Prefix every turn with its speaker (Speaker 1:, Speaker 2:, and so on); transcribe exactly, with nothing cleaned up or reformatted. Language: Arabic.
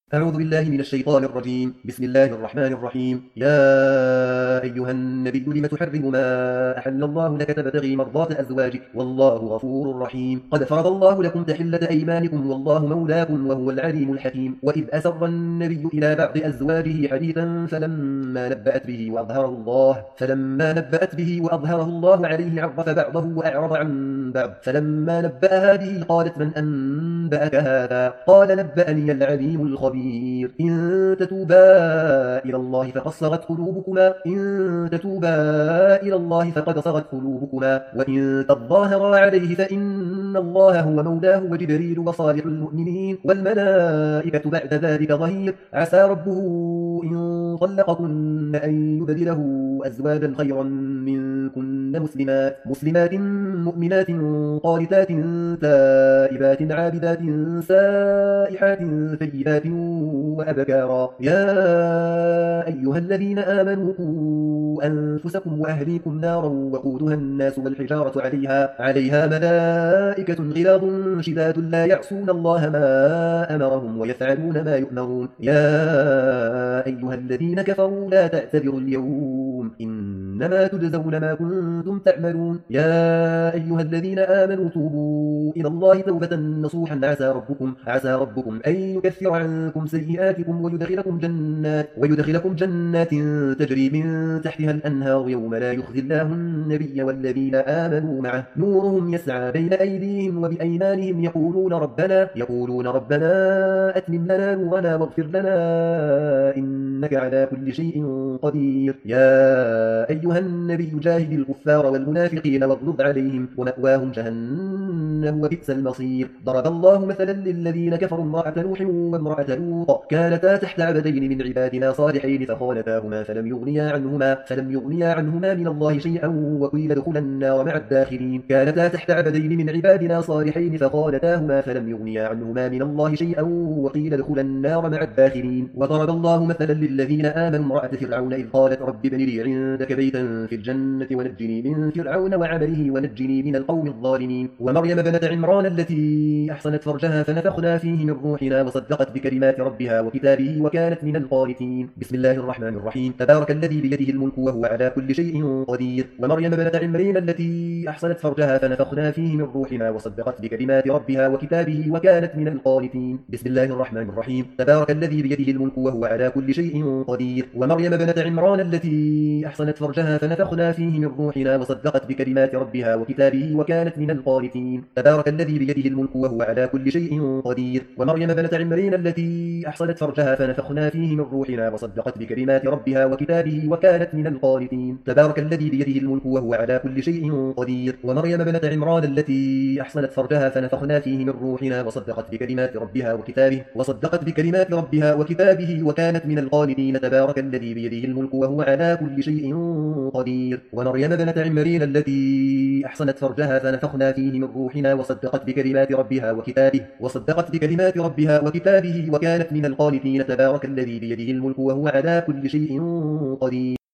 Speaker 1: أعوذ بالله من الشيطان الرجيم. بسم الله الرحمن الرحيم. يا أيها النبي لم تحرم ما أحل الله لك تبتغي مرضات أزواجك والله غفور رحيم. قد فرض الله لكم تحلة أيمانكم والله مولاكم وهو العليم الحكيم. وإذ أسر النبي إلى بعض أزواجه حديثا فلما نبأت به وأظهره الله فلما نبأت به وأظهره الله عليه عرف بعضه وأعرض عن بعض. فلما نبأها به قالت من أنبأك هذا؟ قال نبأني العليم الخبير. إن تتوبا إلى الله فقد صغت قلوبكما إن تتوبا إلى الله فقد صغت قلوبكما وإن تظاهرا عليه فإن الله هو مولاه وجبريل وصالح المؤمنين والملائكة بعد ذلك ظهير. عسى ربه إن طلقكن أن يبدله أزواجا خيرا منكن مسلمات مسلمات مؤمنات قانتات تائبات عابدات سائحات ثيبات وأبكارا. يا أيها الذين آمنوا قوا أنفسكم وأهليكم نارا وقودها الناس والحجارة عليها عليها ملائكة غلاظ شداد لا يعصون الله ما أمرهم ويفعلون ما يؤمرون. يا أيها الذين كفروا لا تعتذروا اليوم إنما تجزون ما كنتم تعملون. يا أيها الذين آمنوا توبوا إلى الله توبة نصوحا عسى ربكم عسى ربكم أن يكفر عنكم سيئاتكم ويدخلكم جنات ويدخلكم جنات تجري من تحتها الأنهار يوم لا يخزي الله النبي والذين آمنوا معه نورهم يسعى بين أيديهم وبأيمانهم يقولون ربنا يقولون ربنا أتمم لنا نورنا واغفر لنا إنك على كل شيء قدير. يا أيها النبي جاهد الكفار والمنافقين واغلظ عليهم ومأواهم جهنم وبئس المصير. ضرب الله مثلا للذين كفروا امرأة نوح وامرأة لوط كانتا تحت عبدين من عبادنا صالحين فخانتاهما فلم يغنيا عنهما فلم يغنيا عنهما من الله شيئا وقيل ادخلا النار مع الداخلين. كانتا تحت عبدين من عبادنا صالحين فخانتاهما فلم يغنيا عنهما من الله شيئا وقيل ادخلا النار مع الداخلين. وضرب الله مثلا للذين آمنوا امرأة فرعون إذ قالت رب ابن لي عندك بيتا في الجنة ونجني من فرعون وعمله ونجني من القوم الظالمين. ومريم بنت عمران التي أحصنت فرجها فنفخنا فيه من روحنا وصدقت بكلمات ربها وكتابه وكانت من القانتين. بسم الله الرحمن الرحيم. تبارك الذي بيده الملك وهو على كل شيء قدير. ومريم بنت عمران التي أحصنت فرجها فنفخنا فيه من روحنا وصدقت بكلمات ربها وكتابه وكانت من القانتين. بسم الله الرحمن الرحيم. تبارك الذي بيده الملك وهو على كل شيء قدير. ومريم بنت عمران التي أحصنت فرجها فنفخنا فيه من روحنا وصدقت بكلمات ربها وكتابه وكانت من القانتين. تبارك الذي بيده الملك وهو على كل شيء قدير. ومريم بنت عمران التي أحصنت فرجها فنفخنا فيه من روحنا وصدقت بكلمات ربها وكتابه وكانت من القانتين. تبارك الذي بيده الملك وهو على كل شيء قدير. ومريم بنت عمران التي أحصنت فرجها فنفخنا فيه من روحنا وصدقت بكلمات ربها وكتابه وصدقت بكلمات ربها وكتابه وكانت من القانتين. تبارك الذي بيده الملك وهو على كل شيء قدير. ومريم بنت عمران التي أحصنت فرجها فنفخنا فيه من روحنا وصدقت بكلمات ربها وكتابه وصدقت بكلمات ربها وكتابه وكانت من القانتين. تبارك الذي بيده الملك وهو على كل شيء قدير.